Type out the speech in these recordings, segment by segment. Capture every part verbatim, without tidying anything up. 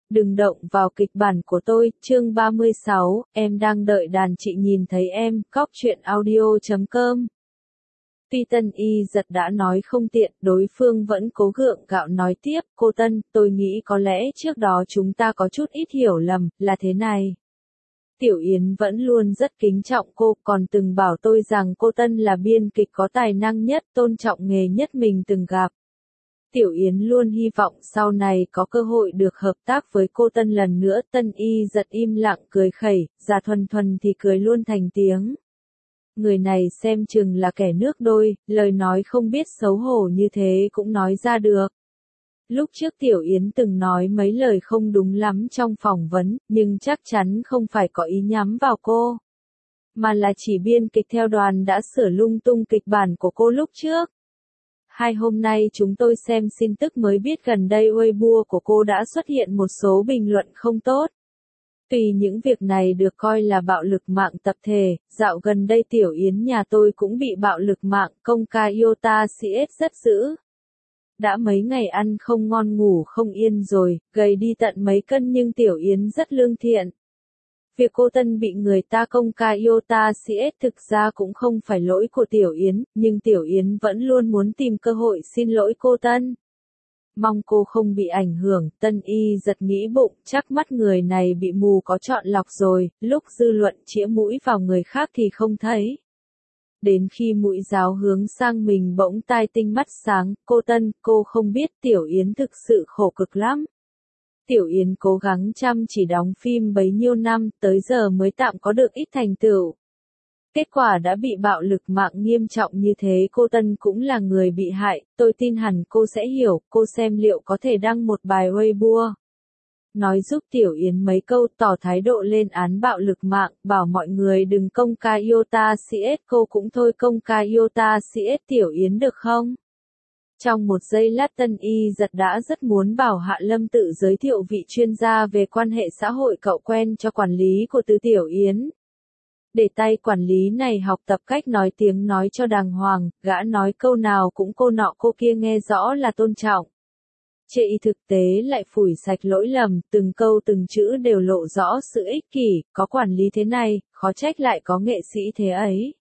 Đừng động vào kịch bản của tôi, chương ba mươi sáu, em đang đợi đàn chị nhìn thấy em, cóc truyện audio chấm com. Tuy Tân Y giật đã nói không tiện, đối phương vẫn cố gượng gạo nói tiếp, cô Tân, tôi nghĩ có lẽ trước đó chúng ta có chút ít hiểu lầm, là thế này. Tiểu Yến vẫn luôn rất kính trọng cô, còn từng bảo tôi rằng cô Tân là biên kịch có tài năng nhất, tôn trọng nghề nhất mình từng gặp. Tiểu Yến luôn hy vọng sau này có cơ hội được hợp tác với cô Tân lần nữa. Tân Y giật im lặng cười khẩy, Già Thuần Thuần thì cười luôn thành tiếng. Người này xem chừng là kẻ nước đôi, lời nói không biết xấu hổ như thế cũng nói ra được. Lúc trước Tiểu Yến từng nói mấy lời không đúng lắm trong phỏng vấn, nhưng chắc chắn không phải có ý nhắm vào cô. Mà là chỉ biên kịch theo đoàn đã sửa lung tung kịch bản của cô lúc trước. Hai hôm nay chúng tôi xem tin tức mới biết gần đây Weibo của cô đã xuất hiện một số bình luận không tốt. Tuy những việc này được coi là bạo lực mạng tập thể, dạo gần đây Tiểu Yến nhà tôi cũng bị bạo lực mạng công ca Yota xê ét rất dữ. Đã mấy ngày ăn không ngon ngủ không yên rồi, gầy đi tận mấy cân nhưng Tiểu Yến rất lương thiện. Việc cô Tân bị người ta công ca Yota xê ét thực ra cũng không phải lỗi của Tiểu Yến, nhưng Tiểu Yến vẫn luôn muốn tìm cơ hội xin lỗi cô Tân. Mong cô không bị ảnh hưởng, Tân Y giật nghĩ bụng, chắc mắt người này bị mù có chọn lọc rồi, lúc dư luận chĩa mũi vào người khác thì không thấy. Đến khi mũi giáo hướng sang mình bỗng tai tinh mắt sáng, cô Tân, cô không biết Tiểu Yến thực sự khổ cực lắm. Tiểu Yến cố gắng chăm chỉ đóng phim bấy nhiêu năm, tới giờ mới tạm có được ít thành tựu. Kết quả đã bị bạo lực mạng nghiêm trọng như thế, cô Tân cũng là người bị hại, tôi tin hẳn cô sẽ hiểu, cô xem liệu có thể đăng một bài Weibo. Nói giúp Tiểu Yến mấy câu tỏ thái độ lên án bạo lực mạng, bảo mọi người đừng công ca Yota xê ét, cô cũng thôi công ca Yota xê ét Tiểu Yến được không? Trong một giây lát Tân Y giật đã rất muốn bảo Hạ Lâm tự giới thiệu vị chuyên gia về quan hệ xã hội cậu quen cho quản lý của Từ Tiểu Yến. Để tay quản lý này học tập cách nói tiếng nói cho đàng hoàng, gã nói câu nào cũng cô nọ cô kia nghe rõ là tôn trọng. Chê y thực tế lại phủi sạch lỗi lầm, từng câu từng chữ đều lộ rõ sự ích kỷ, có quản lý thế này, khó trách lại có nghệ sĩ thế ấy.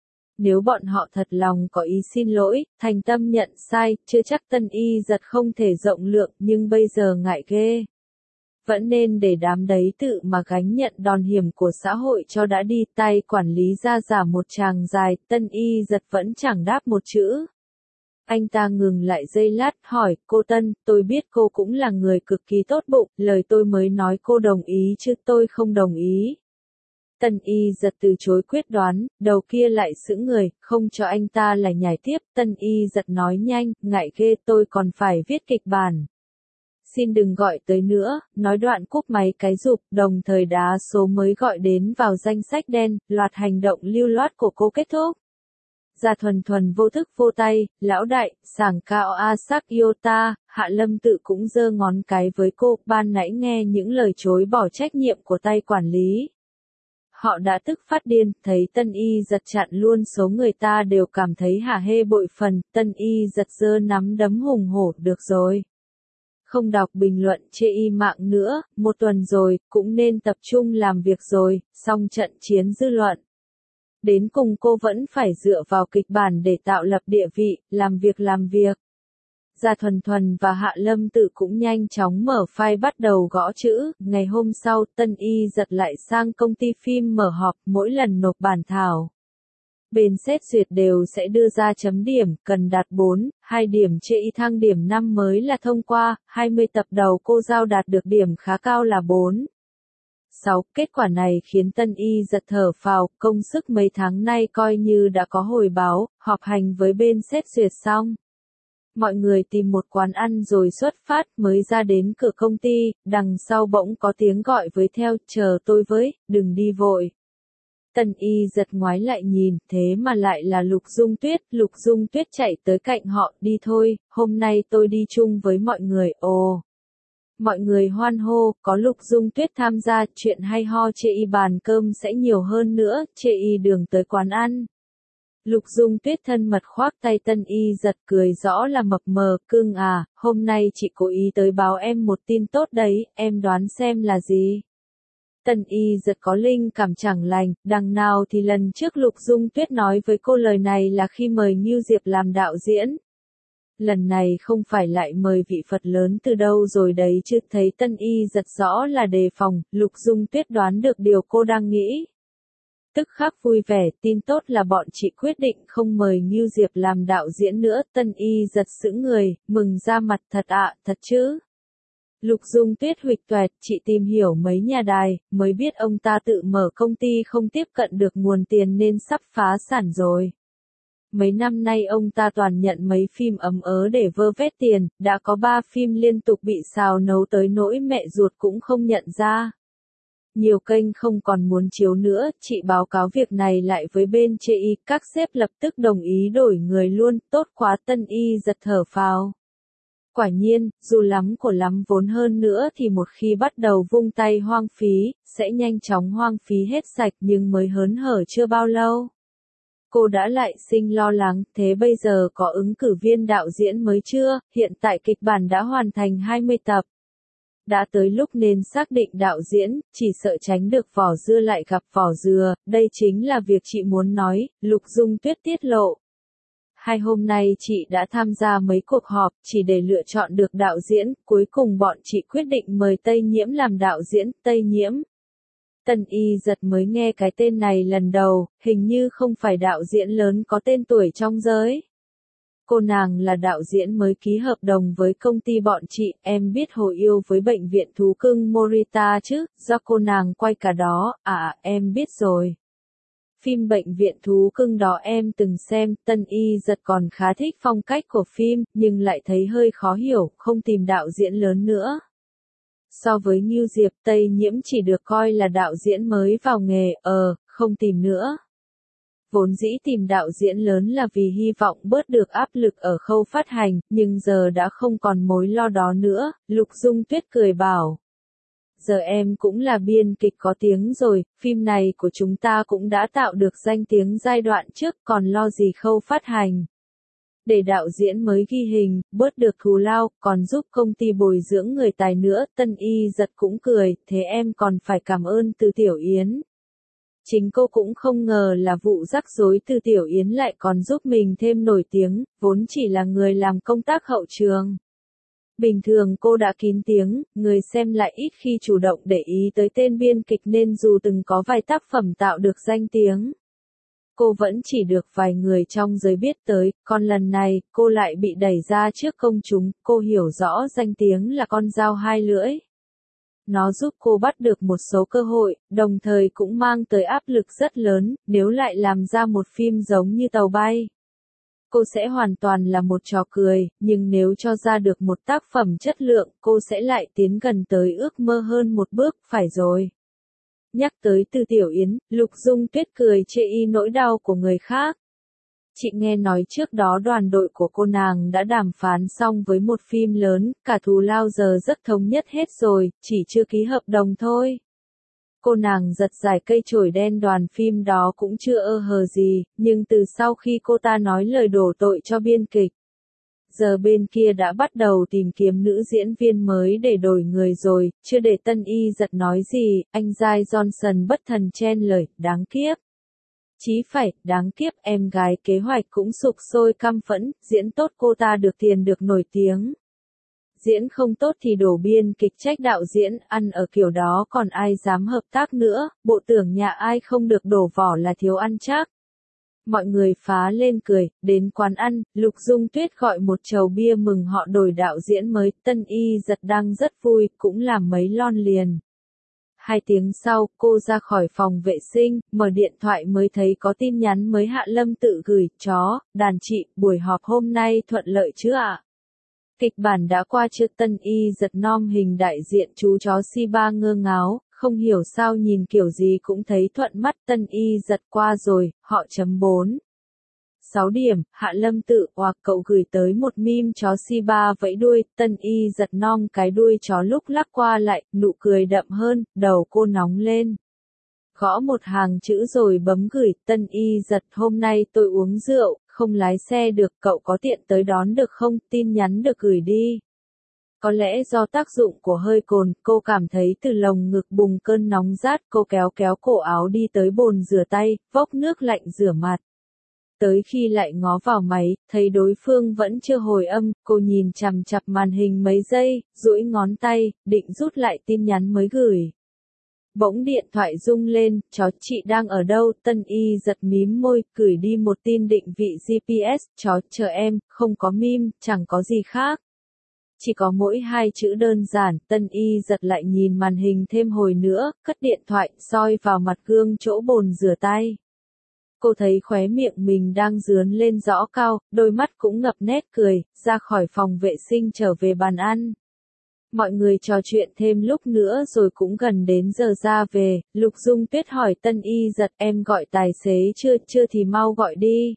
Nếu bọn họ thật lòng có ý xin lỗi, thành tâm nhận sai, chưa chắc Tân Y giật không thể rộng lượng, nhưng bây giờ ngại ghê. Vẫn nên để đám đấy tự mà gánh nhận đòn hiểm của xã hội cho đã đi. Tay quản lý ra giả một tràng dài, Tân Y giật vẫn chẳng đáp một chữ. Anh ta ngừng lại giây lát, hỏi, cô Tân, tôi biết cô cũng là người cực kỳ tốt bụng, lời tôi mới nói cô đồng ý chứ tôi không đồng ý. Tân Y giật từ chối quyết đoán, đầu kia lại sững người, không cho anh ta lại nhảy tiếp. Tân Y giật nói nhanh, ngại ghê, tôi còn phải viết kịch bản. Xin đừng gọi tới nữa, nói đoạn cúp máy cái rụp, đồng thời đá số mới gọi đến vào danh sách đen, loạt hành động lưu loát của cô kết thúc. Già Thuần Thuần vô thức vô tay, lão đại, sảng cao a sắc Yota, Hạ Lâm tự cũng giơ ngón cái với cô, ban nãy nghe những lời chối bỏ trách nhiệm của tay quản lý. Họ đã tức phát điên, thấy Tân Y giật chặn luôn số người ta đều cảm thấy hả hê bội phần, Tân Y giật giơ nắm đấm hùng hổ, được rồi. Không đọc bình luận chê y mạng nữa, một tuần rồi, cũng nên tập trung làm việc rồi, xong trận chiến dư luận. Đến cùng cô vẫn phải dựa vào kịch bản để tạo lập địa vị, làm việc làm việc. Già Thuần Thuần và Hạ Lâm tự cũng nhanh chóng mở file bắt đầu gõ chữ, ngày hôm sau Tân Y giật lại sang công ty phim mở họp, mỗi lần nộp bản thảo. Bên xét duyệt đều sẽ đưa ra chấm điểm, cần đạt bốn, hai điểm chê y thăng điểm năm mới là thông qua, hai mươi tập đầu cô giao đạt được điểm khá cao là bốn. sáu. Kết quả này khiến Tân Y giật thở phào, công sức mấy tháng nay coi như đã có hồi báo, họp hành với bên xét duyệt xong. Mọi người tìm một quán ăn rồi xuất phát, mới ra đến cửa công ty, đằng sau bỗng có tiếng gọi với theo, chờ tôi với, đừng đi vội. Tân Y giật ngoái lại nhìn, thế mà lại là Lục Dung Tuyết, Lục Dung Tuyết chạy tới cạnh họ, đi thôi, hôm nay tôi đi chung với mọi người, ồ. Mọi người hoan hô, có Lục Dung Tuyết tham gia, chuyện hay ho chê y bàn cơm sẽ nhiều hơn nữa, chê y đường tới quán ăn. Lục Dung Tuyết thân mật khoác tay Tân Y giật cười rõ là mập mờ, cưng à, hôm nay chị cố ý tới báo em một tin tốt đấy, em đoán xem là gì? Tân Y giật có linh cảm chẳng lành, đằng nào thì lần trước Lục Dung Tuyết nói với cô lời này là khi mời Ngưu Diệp làm đạo diễn. Lần này không phải lại mời vị Phật lớn từ đâu rồi đấy chứ, thấy Tân Y giật rõ là đề phòng, Lục Dung Tuyết đoán được điều cô đang nghĩ. Tức khắc vui vẻ, tin tốt là bọn chị quyết định không mời Ngưu Diệp làm đạo diễn nữa, Tân Y giật sững người, mừng ra mặt thật ạ, thật chứ. Lục Dung Tuyết huỵch toẹt, chị tìm hiểu mấy nhà đài, mới biết ông ta tự mở công ty không tiếp cận được nguồn tiền nên sắp phá sản rồi. Mấy năm nay ông ta toàn nhận mấy phim ấm ớ để vơ vét tiền, đã có ba phim liên tục bị xào nấu tới nỗi mẹ ruột cũng không nhận ra. Nhiều kênh không còn muốn chiếu nữa, chị báo cáo việc này lại với bên chê y, các sếp lập tức đồng ý đổi người luôn, tốt quá. Tân Y giật thở phào. Quả nhiên, dù lắm của lắm vốn hơn nữa thì một khi bắt đầu vung tay hoang phí, sẽ nhanh chóng hoang phí hết sạch, nhưng mới hớn hở chưa bao lâu. Cô đã lại sinh lo lắng, thế bây giờ có ứng cử viên đạo diễn mới chưa? Hiện tại kịch bản đã hoàn thành hai mươi tập. Đã tới lúc nên xác định đạo diễn, chỉ sợ tránh được vỏ dưa lại gặp vỏ dừa, đây chính là việc chị muốn nói, Lục Dung Tuyết tiết lộ. Hai hôm nay chị đã tham gia mấy cuộc họp, chỉ để lựa chọn được đạo diễn, cuối cùng bọn chị quyết định mời Tây Nhiễm làm đạo diễn, Tây Nhiễm. Tân Y giật mới nghe cái tên này lần đầu, hình như không phải đạo diễn lớn có tên tuổi trong giới. Cô nàng là đạo diễn mới ký hợp đồng với công ty bọn chị, em biết Hồ Yêu với bệnh viện thú cưng Morita chứ, do cô nàng quay cả đó, à em biết rồi. Phim bệnh viện thú cưng đó em từng xem, Tân Y giật còn khá thích phong cách của phim, nhưng lại thấy hơi khó hiểu, không tìm đạo diễn lớn nữa. So với Ngưu Diệp, Tây Nhiễm chỉ được coi là đạo diễn mới vào nghề, ờ, không tìm nữa. Vốn dĩ tìm đạo diễn lớn là vì hy vọng bớt được áp lực ở khâu phát hành, nhưng giờ đã không còn mối lo đó nữa, Lục Dung Tuyết cười bảo. Giờ em cũng là biên kịch có tiếng rồi, phim này của chúng ta cũng đã tạo được danh tiếng giai đoạn trước, còn lo gì khâu phát hành. Để đạo diễn mới ghi hình, bớt được thù lao, còn giúp công ty bồi dưỡng người tài nữa, Tân Y giật cũng cười, thế em còn phải cảm ơn Từ Tiểu Yến. Chính cô cũng không ngờ là vụ rắc rối Từ Tiểu Yến lại còn giúp mình thêm nổi tiếng, vốn chỉ là người làm công tác hậu trường. Bình thường cô đã kín tiếng, người xem lại ít khi chủ động để ý tới tên biên kịch nên dù từng có vài tác phẩm tạo được danh tiếng. Cô vẫn chỉ được vài người trong giới biết tới, còn lần này, cô lại bị đẩy ra trước công chúng, cô hiểu rõ danh tiếng là con dao hai lưỡi. Nó giúp cô bắt được một số cơ hội, đồng thời cũng mang tới áp lực rất lớn, nếu lại làm ra một phim giống như Tàu Bay. Cô sẽ hoàn toàn là một trò cười, nhưng nếu cho ra được một tác phẩm chất lượng, cô sẽ lại tiến gần tới ước mơ hơn một bước, phải rồi. Nhắc tới Từ Tiểu Yến, Lục Dung Tuyết cười chê y nỗi đau của người khác. Chị nghe nói trước đó đoàn đội của cô nàng đã đàm phán xong với một phim lớn, cả thù lao giờ rất thống nhất hết rồi, chỉ chưa ký hợp đồng thôi. Cô nàng giật giải cây chổi đen đoàn phim đó cũng chưa ơ hờ gì, nhưng từ sau khi cô ta nói lời đổ tội cho biên kịch, giờ bên kia đã bắt đầu tìm kiếm nữ diễn viên mới để đổi người rồi, chưa để Tân Y giật nói gì, anh Giai Johnson bất thần chen lời, đáng kiếp. Chí phải, đáng kiếp, em gái kế hoạch cũng sục sôi căm phẫn, diễn tốt cô ta được tiền được nổi tiếng. Diễn không tốt thì đổ biên kịch trách đạo diễn, ăn ở kiểu đó còn ai dám hợp tác nữa, bộ tưởng nhà ai không được đổ vỏ là thiếu ăn chắc. Mọi người phá lên cười, đến quán ăn, Lục Dung Tuyết gọi một chầu bia mừng họ đổi đạo diễn mới, Tân Y giật đang rất vui, cũng làm mấy lon liền. Hai tiếng sau, cô ra khỏi phòng vệ sinh, mở điện thoại mới thấy có tin nhắn mới Hạ Lâm tự gửi, chó, đàn chị, buổi họp hôm nay thuận lợi chứ ạ? Kịch bản đã qua chưa? Tân Y giật nom hình đại diện chú chó Shiba ngơ ngáo, không hiểu sao nhìn kiểu gì cũng thấy thuận mắt. Tân Y giật qua rồi, họ chấm bốn. sáu điểm, Hạ Lâm tự, hoặc cậu gửi tới một meme chó Shiba vẫy đuôi, Tân Y giật nom cái đuôi chó lúc lắc qua lại, nụ cười đậm hơn, đầu cô nóng lên. gõ một hàng chữ rồi bấm gửi. Tân Y giật, hôm nay tôi uống rượu, không lái xe được, cậu có tiện tới đón được không? Tin nhắn được gửi đi. Có lẽ do tác dụng của hơi cồn, cô cảm thấy từ lồng ngực bùng cơn nóng rát, cô kéo kéo cổ áo đi tới bồn rửa tay, vốc nước lạnh rửa mặt. Tới khi lại ngó vào máy, thấy đối phương vẫn chưa hồi âm, cô nhìn chằm chằm màn hình mấy giây, duỗi ngón tay, định rút lại tin nhắn mới gửi. Bỗng điện thoại rung lên, chó chị đang ở đâu? Tân Y giật mím môi, gửi đi một tin định vị giê pê ét, chó chờ em, không có meme, chẳng có gì khác. Chỉ có mỗi hai chữ đơn giản. Tân Y giật lại nhìn màn hình thêm hồi nữa, cất điện thoại, soi vào mặt gương chỗ bồn rửa tay. Cô thấy khóe miệng mình đang dướn lên rõ cao, đôi mắt cũng ngập nét cười, ra khỏi phòng vệ sinh trở về bàn ăn. Mọi người trò chuyện thêm lúc nữa rồi cũng gần đến giờ ra về. Lục Dung Tuyết hỏi Tân Y giật, em gọi tài xế chưa? Chưa thì mau gọi đi.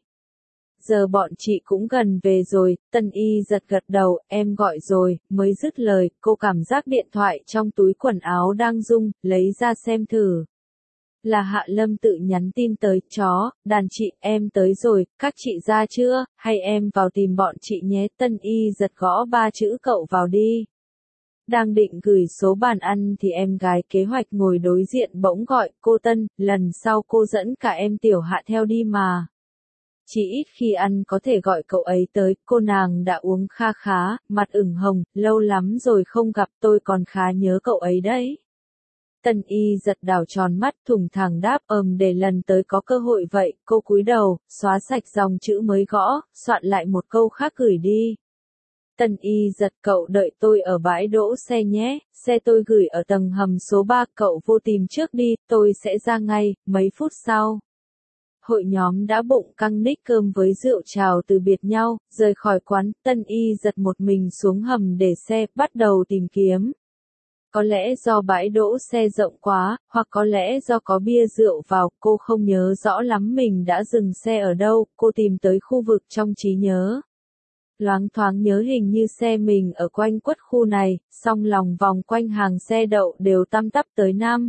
Giờ bọn chị cũng gần về rồi. Tân Y giật gật đầu, em gọi rồi. Mới dứt lời, cô cảm giác điện thoại trong túi quần áo đang rung, lấy ra xem thử. Là Hạ Lâm tự nhắn tin tới, chó, đàn chị, em tới rồi, các chị ra chưa, hay em vào tìm bọn chị nhé. Tân Y giật gõ ba chữ cậu vào đi. Đang định gửi số bàn ăn thì em gái kế hoạch ngồi đối diện bỗng gọi, cô Tân, lần sau cô dẫn cả em Tiểu Hạ theo đi mà. Chỉ ít khi ăn có thể gọi cậu ấy tới. Cô nàng đã uống kha khá, mặt ửng hồng, lâu lắm rồi không gặp, tôi còn khá nhớ cậu ấy đấy. Tân Y giật đảo tròn mắt, thủng thẳng đáp, ừm để lần tới có cơ hội vậy. Cô cúi đầu, xóa sạch dòng chữ mới gõ, soạn lại một câu khác gửi đi. Tân Y giật, cậu đợi tôi ở bãi đỗ xe nhé, xe tôi gửi ở tầng hầm số ba, cậu vô tìm trước đi, tôi sẽ ra ngay. Mấy phút sau, hội nhóm đã bụng căng ních cơm với rượu chào từ biệt nhau, rời khỏi quán. Tân Y giật một mình xuống hầm để xe, bắt đầu tìm kiếm. Có lẽ do bãi đỗ xe rộng quá, hoặc có lẽ do có bia rượu vào, cô không nhớ rõ lắm mình đã dừng xe ở đâu. Cô tìm tới khu vực trong trí nhớ. Loáng thoáng nhớ hình như xe mình ở quanh quất khu này, song lòng vòng quanh hàng xe đậu đều tăm tắp tới năm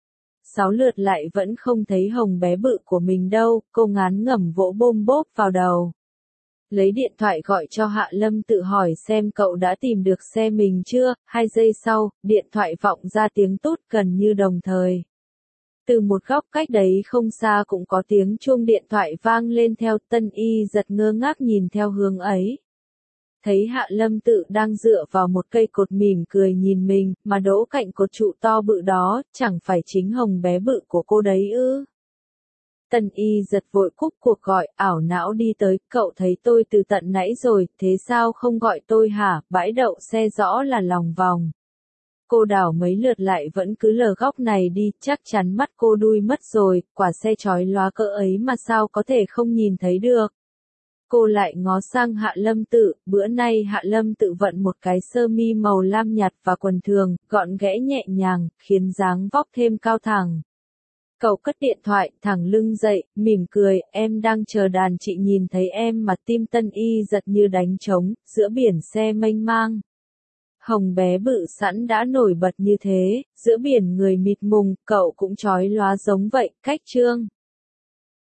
sáu lượt lại vẫn không thấy Hồng bé bự của mình đâu. Cô ngán ngẩm vỗ bôm bốp vào đầu. Lấy điện thoại gọi cho Hạ Lâm tự hỏi xem cậu đã tìm được xe mình chưa. Hai giây sau, điện thoại vọng ra tiếng tút gần như đồng thời. Từ một góc cách đấy không xa cũng có tiếng chuông điện thoại vang lên theo. Tân Y giật ngơ ngác nhìn theo hướng ấy. Thấy Hạ Lâm tự đang dựa vào một cây cột mỉm cười nhìn mình, mà đỗ cạnh cột trụ to bự đó, chẳng phải chính Hồng bé bự của cô đấy ư. Tân Y giật vội cúp cuộc gọi, ảo não đi tới, cậu thấy tôi từ tận nãy rồi, thế sao không gọi tôi hả? Bãi đậu xe rõ là lòng vòng. Cô đảo mấy lượt lại vẫn cứ lờ góc này đi, chắc chắn mắt cô đui mất rồi, quả xe chói lóa cỡ ấy mà sao có thể không nhìn thấy được. Cô lại ngó sang Hạ Lâm tự, bữa nay Hạ Lâm tự vận một cái sơ mi màu lam nhạt và quần thường, gọn ghẽ nhẹ nhàng, khiến dáng vóc thêm cao thẳng. Cậu cất điện thoại, thẳng lưng dậy, mỉm cười, em đang chờ đàn chị nhìn thấy em mà. Tim Tân Y giật như đánh trống, giữa biển xe mênh mang. Hồng bé bự sẵn đã nổi bật như thế, giữa biển người mịt mùng, cậu cũng chói lóa giống vậy, cách trương.